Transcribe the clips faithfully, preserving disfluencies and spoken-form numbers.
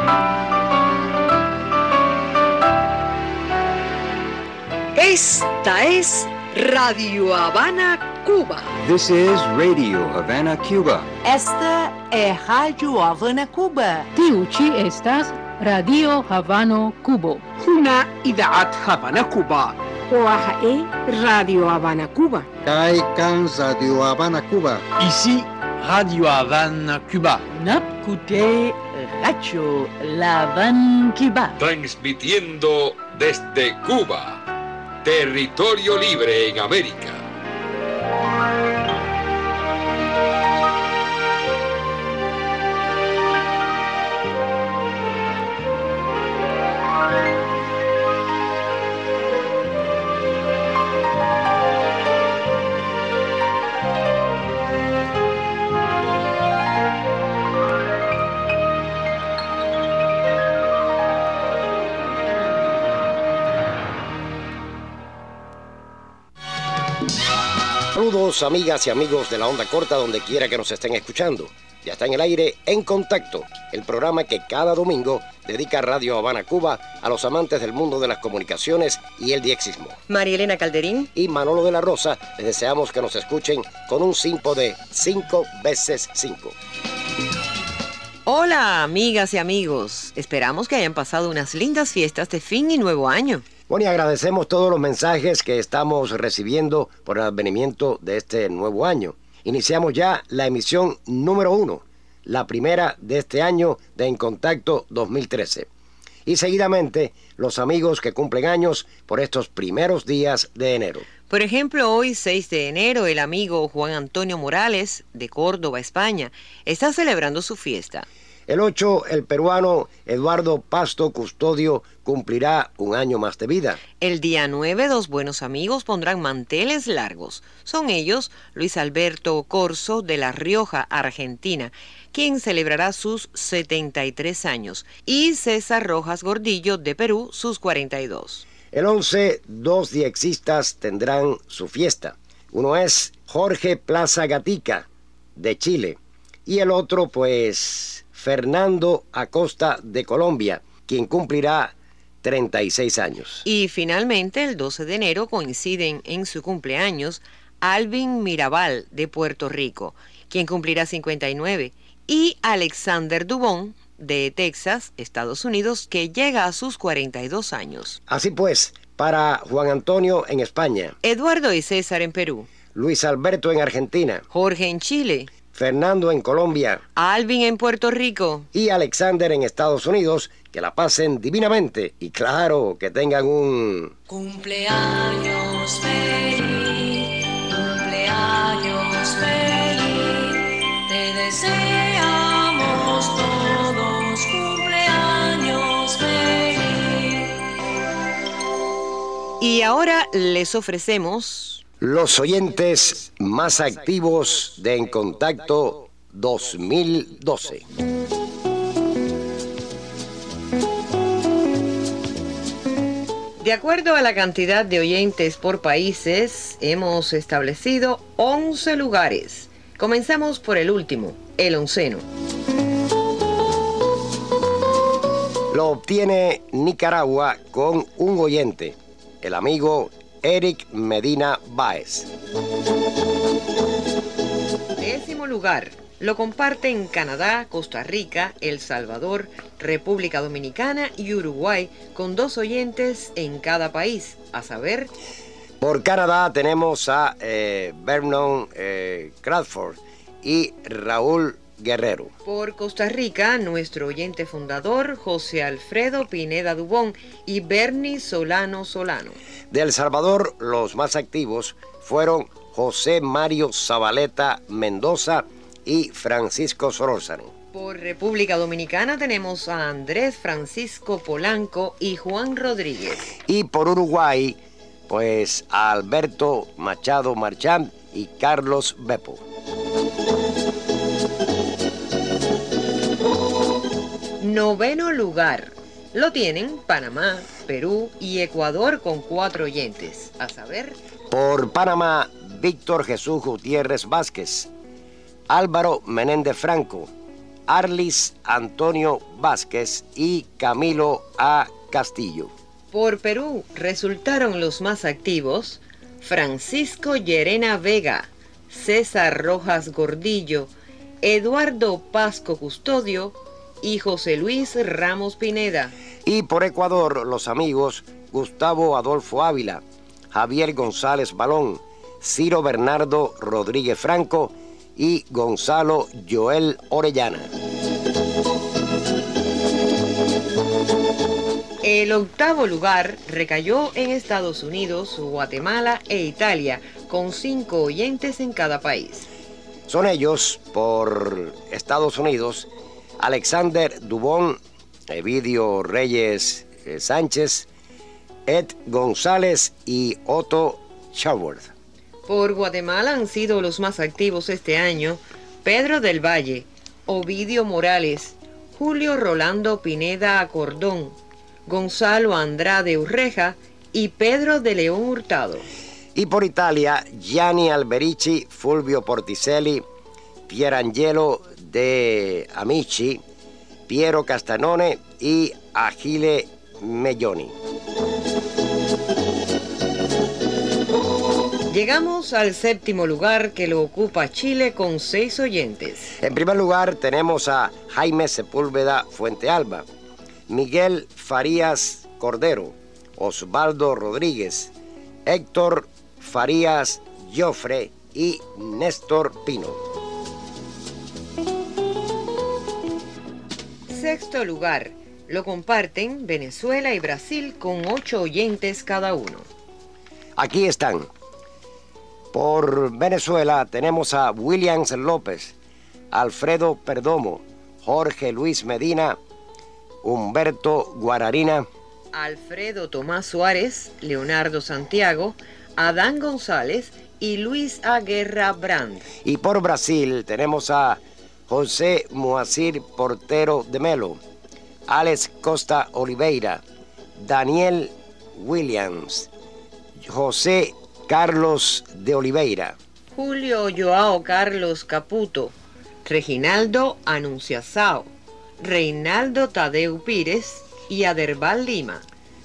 Esta es Radio Habana, Cuba. This is Radio Havana, Cuba. Esta é Rádio Havana, Cuba. Tiuchi estas Radio Havano, Cuba. هنا إذاعة هافانا كوبا. وهي Radio Habana, Cuba. Kai Kan Radio Havana, Cuba. Ici, Radio Havana, Cuba. Napkute Radio La Habana, Cuba. Transmitiendo desde Cuba. Territorio libre en América. Saludos, amigas y amigos de la onda corta, donde quiera que nos estén escuchando. Ya está en el aire En Contacto, el programa que cada domingo dedica Radio Habana, Cuba, a los amantes del mundo de las comunicaciones y el diexismo. María Elena Calderín y Manolo de la Rosa, les deseamos que nos escuchen con un simpo de cinco veces cinco. Hola, amigas y amigos. Esperamos que hayan pasado unas lindas fiestas de fin y nuevo año. Bueno, y agradecemos todos los mensajes que estamos recibiendo por el advenimiento de este nuevo año. Iniciamos ya la emisión número uno, la primera de este año de En Contacto dos mil trece. Y seguidamente, los amigos que cumplen años por estos primeros días de enero. Por ejemplo, hoy, seis de enero, el amigo Juan Antonio Morales, de Córdoba, España, está celebrando su fiesta. El ocho, el peruano Eduardo Pasto Custodio cumplirá un año más de vida. El día nueve, dos buenos amigos pondrán manteles largos. Son ellos Luis Alberto Corso, de La Rioja, Argentina, quien celebrará sus setenta y tres años, y César Rojas Gordillo, de Perú, sus cuarenta y dos. El once, dos diexistas tendrán su fiesta. Uno es Jorge Plaza Gatica, de Chile, y el otro, pues, Fernando Acosta, de Colombia, quien cumplirá treinta y seis años. Y finalmente, el doce de enero coinciden en su cumpleaños Alvin Mirabal, de Puerto Rico, quien cumplirá cincuenta y nueve, y Alexander Dubón, de Texas, Estados Unidos, que llega a sus cuarenta y dos años. Así pues, para Juan Antonio en España, Eduardo y César en Perú, Luis Alberto en Argentina, Jorge en Chile, Fernando en Colombia, Alvin en Puerto Rico y Alexander en Estados Unidos, que la pasen divinamente y claro, que tengan un cumpleaños feliz, cumpleaños feliz, te deseamos todos cumpleaños feliz. Y ahora les ofrecemos los oyentes más activos de En Contacto dos mil doce. De acuerdo a la cantidad de oyentes por países, hemos establecido once lugares. Comenzamos por el último, el onceno. Lo obtiene Nicaragua con un oyente, el amigo Eric Medina Báez. Décimo lugar. Lo comparten Canadá, Costa Rica, El Salvador, República Dominicana y Uruguay, con dos oyentes en cada país, a saber... Por Canadá tenemos a eh, Vernon eh, Crawford y Raúl Guerrero. Por Costa Rica, nuestro oyente fundador, José Alfredo Pineda Dubón y Bernie Solano Solano. De El Salvador, los más activos fueron José Mario Zabaleta Mendoza y Francisco Solórzano. Por República Dominicana tenemos a Andrés Francisco Polanco y Juan Rodríguez. Y por Uruguay, pues a Alberto Machado Marchán y Carlos Beppo. Noveno lugar. Lo tienen Panamá, Perú y Ecuador con cuatro oyentes, a saber... Por Panamá, Víctor Jesús Gutiérrez Vázquez, Álvaro Menéndez Franco, Arlis Antonio Vázquez y Camilo A. Castillo. Por Perú resultaron los más activos Francisco Llerena Vega, César Rojas Gordillo, Eduardo Pasco Custodio y José Luis Ramos Pineda. Y por Ecuador, los amigos Gustavo Adolfo Ávila, Javier González Balón, Ciro Bernardo Rodríguez Franco y Gonzalo Joel Orellana. El octavo lugar recayó en Estados Unidos, Guatemala e Italia, con cinco oyentes en cada país. Son ellos, por Estados Unidos, Alexander Dubón, Evidio Reyes eh, Sánchez, Ed González y Otto Schauworth. Por Guatemala han sido los más activos este año Pedro del Valle, Ovidio Morales, Julio Rolando Pineda Acordón, Gonzalo Andrade Urreja y Pedro de León Hurtado. Y por Italia, Gianni Alberici, Fulvio Porticelli, Pierangelo de Amici, Piero Castanone y Achille Melloni. Llegamos al séptimo lugar, que lo ocupa Chile con seis oyentes. En primer lugar tenemos a Jaime Sepúlveda Fuentealba, Miguel Farías Cordero, Osvaldo Rodríguez, Héctor Farías Joffre y Néstor Pino. Sexto lugar lo comparten Venezuela y Brasil con ocho oyentes cada uno. Aquí están. Por Venezuela tenemos a Williams López, Alfredo Perdomo, Jorge Luis Medina, Humberto Guararina, Alfredo Tomás Suárez, Leonardo Santiago, Adán González y Luis A. Guerra Brand. Y por Brasil tenemos a José Moacir Portero de Melo, Alex Costa Oliveira, Daniel Williams, José Carlos de Oliveira, Julio Joao Carlos Caputo, Reginaldo Anunciazao, Reinaldo Tadeu Pires y Aderbal Lima.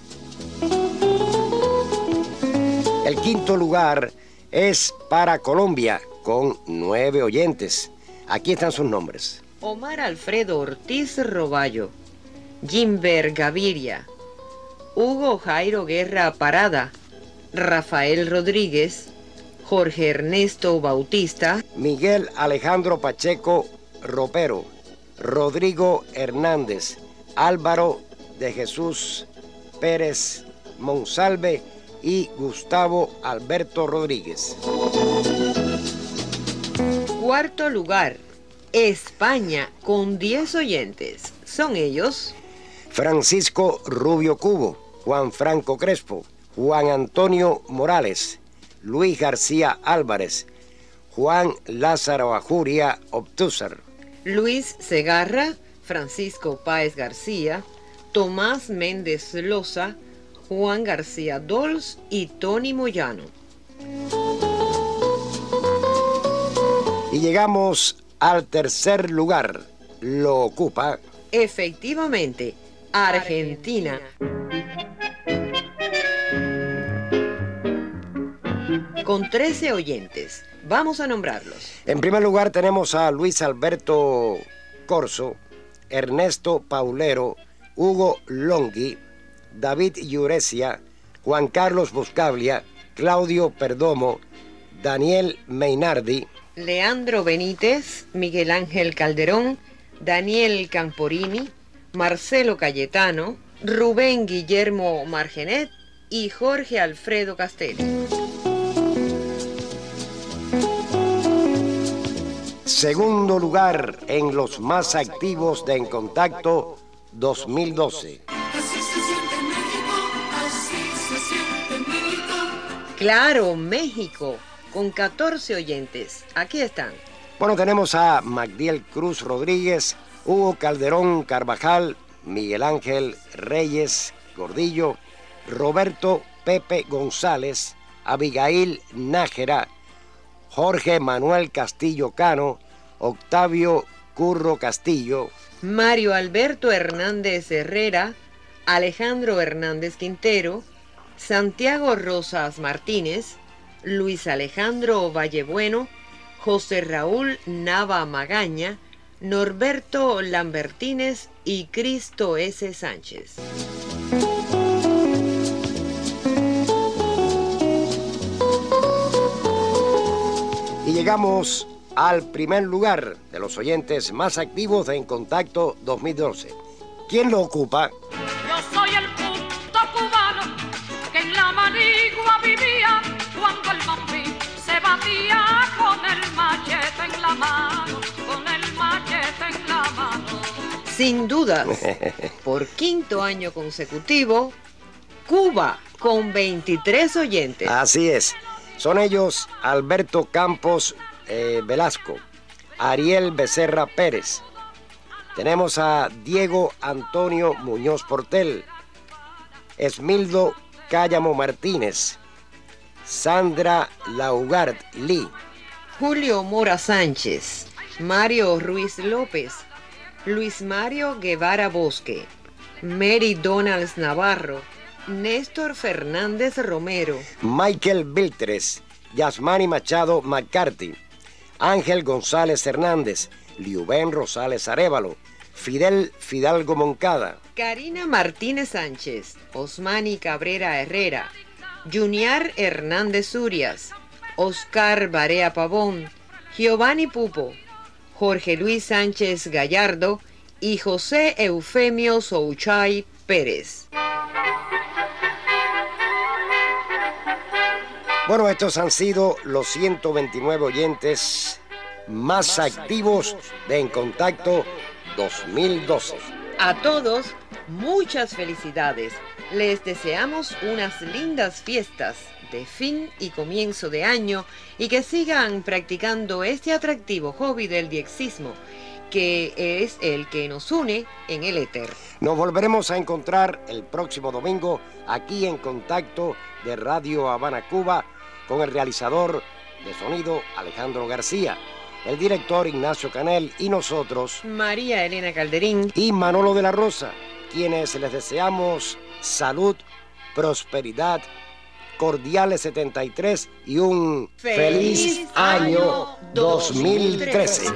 El quinto lugar es para Colombia con nueve oyentes. Aquí están sus nombres: Omar Alfredo Ortiz Roballo, Jimber Gaviria, Hugo Jairo Guerra Parada, Rafael Rodríguez, Jorge Ernesto Bautista, Miguel Alejandro Pacheco Ropero, Rodrigo Hernández, Álvaro de Jesús Pérez Monsalve y Gustavo Alberto Rodríguez. Cuarto lugar, España con diez oyentes. Son ellos: Francisco Rubio Cubo, Juan Franco Crespo, Juan Antonio Morales, Luis García Álvarez, Juan Lázaro Ajuria Obtúzar, Luis Segarra, Francisco Páez García, Tomás Méndez Loza, Juan García Dols y Tony Moyano. Y llegamos al tercer lugar. Lo ocupa, efectivamente, Argentina. Con trece oyentes. Vamos a nombrarlos. En primer lugar tenemos a Luis Alberto Corso, Ernesto Paulero, Hugo Longhi, David Yuresia, Juan Carlos Buscaglia, Claudio Perdomo, Daniel Meinardi, Leandro Benítez, Miguel Ángel Calderón, Daniel Camporini, Marcelo Cayetano, Rubén Guillermo Margenet y Jorge Alfredo Castelli. Segundo lugar en los más activos de En Contacto dos mil doce. Claro, México, con catorce oyentes. Aquí están. Bueno, tenemos a Magdiel Cruz Rodríguez, Hugo Calderón Carvajal, Miguel Ángel Reyes Gordillo, Roberto Pepe González, Abigail Nájera, Jorge Manuel Castillo Cano, Octavio Curro Castillo, Mario Alberto Hernández Herrera, Alejandro Hernández Quintero, Santiago Rosas Martínez, Luis Alejandro Vallebueno, José Raúl Nava Magaña, Norberto Lambertínez y Cristo S. Sánchez. Y llegamos al primer lugar de los oyentes más activos de En Contacto dos mil doce. ¿Quién lo ocupa? Yo soy el punto cubano que en la Manigua vivía cuando el bombín se batía con el machete en la mano, con el machete en la mano. Sin dudas, por quinto año consecutivo, Cuba con veintitrés oyentes. Así es. Son ellos Alberto Campos eh, Velasco, Ariel Becerra Pérez. Tenemos a Diego Antonio Muñoz Portel, Esmildo Cállamo Martínez, Sandra Laugard Lee, Julio Mora Sánchez, Mario Ruiz López, Luis Mario Guevara Bosque, Mary Donalds Navarro, Néstor Fernández Romero, Michael Viltres, Yasmani Machado McCarthy, Ángel González Hernández, Liubén Rosales Arévalo, Fidel Fidalgo Moncada, Karina Martínez Sánchez, Osmani Cabrera Herrera, Junior Hernández Urias, Oscar Barea Pavón, Giovanni Pupo, Jorge Luis Sánchez Gallardo y José Eufemio Souchay Pérez. Bueno, estos han sido los ciento veintinueve oyentes más activos de En Contacto dos mil doce. A todos, muchas felicidades. Les deseamos unas lindas fiestas de fin y comienzo de año y que sigan practicando este atractivo hobby del diexismo, que es el que nos une en el éter. Nos volveremos a encontrar el próximo domingo aquí en Contacto de Radio Habana, Cuba, con el realizador de sonido Alejandro García, el director Ignacio Canel y nosotros, María Elena Calderín y Manolo de la Rosa, quienes les deseamos salud, prosperidad, cordiales setenta y tres y un feliz, feliz año dos mil trece.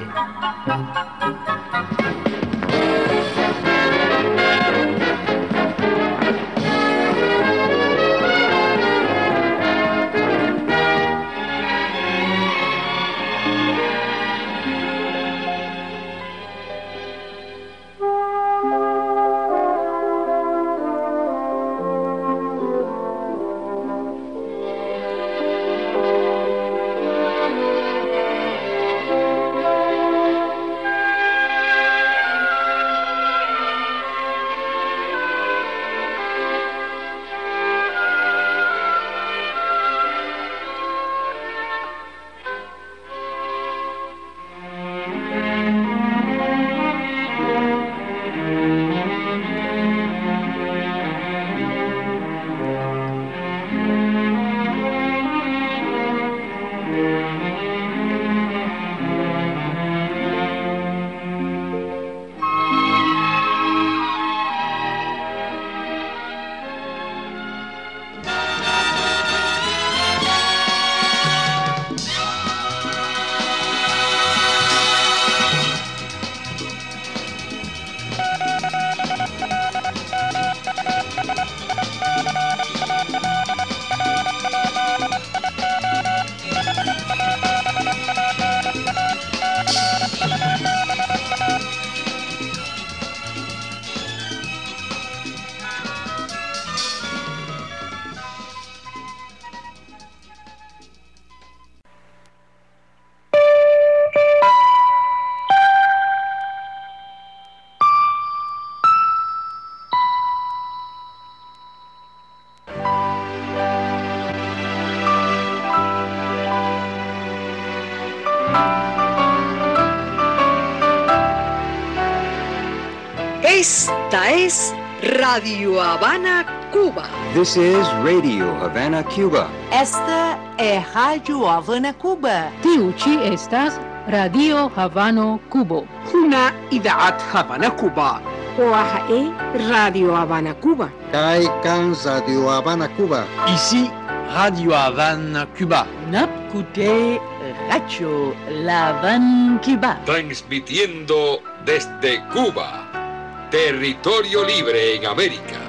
Esta es Radio Habana, Cuba. This is Radio Havana, Cuba. Esta é Rádio Havana, Cuba. Ti uči estas راديو هافانو كوبا. هنا إذاعة هافانا كوبا. وهاي راديو هافانا كوبا. Kai kan Radio Habana Cuba. Ici, Radio Havane, Cuba. Napkute Radio La Habana Cuba. Transmitiendo desde Cuba, territorio libre en América.